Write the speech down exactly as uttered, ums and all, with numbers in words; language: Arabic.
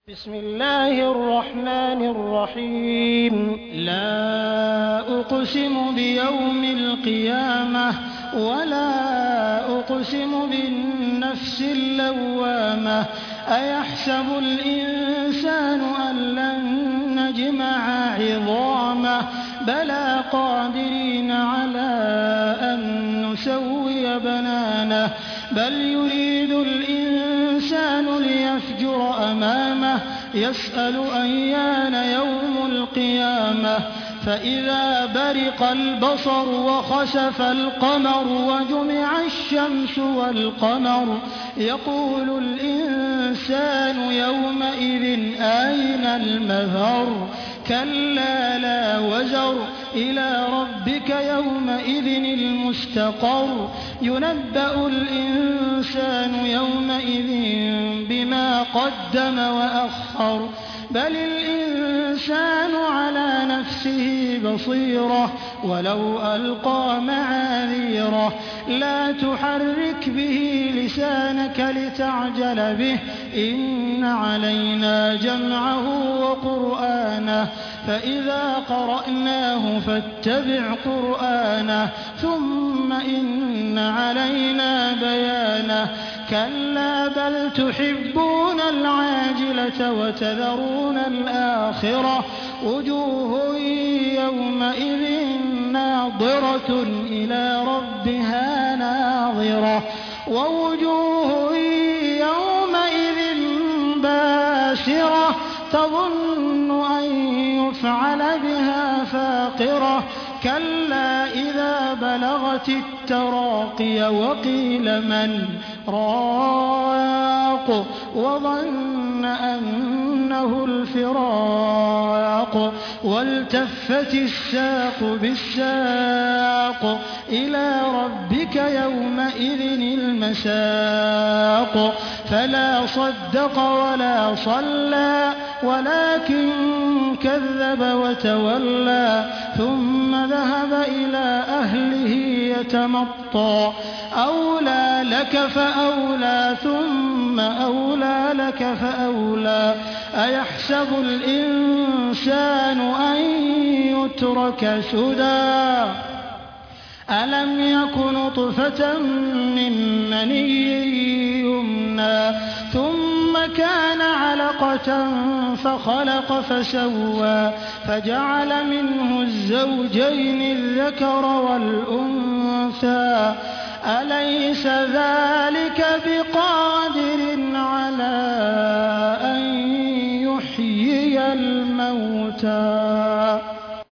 بسم الله الرحمن الرحيم لا أقسم بيوم القيامة ولا أقسم بالنفس اللوامة أيحسب الإنسان أن لن نجمع عظامه بلى قادرين على أن نسوي بنانه بل يريد الإنسان ليفجر أمامه يسأل أيان يوم القيامة فإذا برق البصر وخسف القمر وجمع الشمس والقمر يقول الإنسان يومئذ أين المفر كلا لا وزر إلى ربك يومئذ المستقر ينبأ الإنسان يومئذ بما قدم وأخر بل الإنسان على نفسه بصيرة ولو ألقى معاذيره لا تحرك به لسانك لتعجل به إن علينا جمعه وقرآنه فإذا قرأناه فاتبع قرآنه ثم إن علينا بيانه كلا بل تحبون العاجلة وتذرون الآخرة وجوه يومئذ ناظرة إلى ربها ناظرة ووجوه يومئذ باسرة تظن أن يفعل بها فاقرة كلا إذا بلغت التراقي وقيل من راق وظن أنه الفراق والتفت الساق بالساق إلى ربك يومئذ المساق فلا صدق ولا صلى ولكن كذب وتولى ثم ذهب إلى أهله يتمطى أولى لك فأولى ثم أولى لك فأولى أيحسب الإنسان أن يترك سدى ألم يك نطفة من مني يمنى ثم كان علقة فخلق فسوى فجعل منه الزوجين الذكر والأنثى أليس ذلك بقادر على أن يحيي الموتى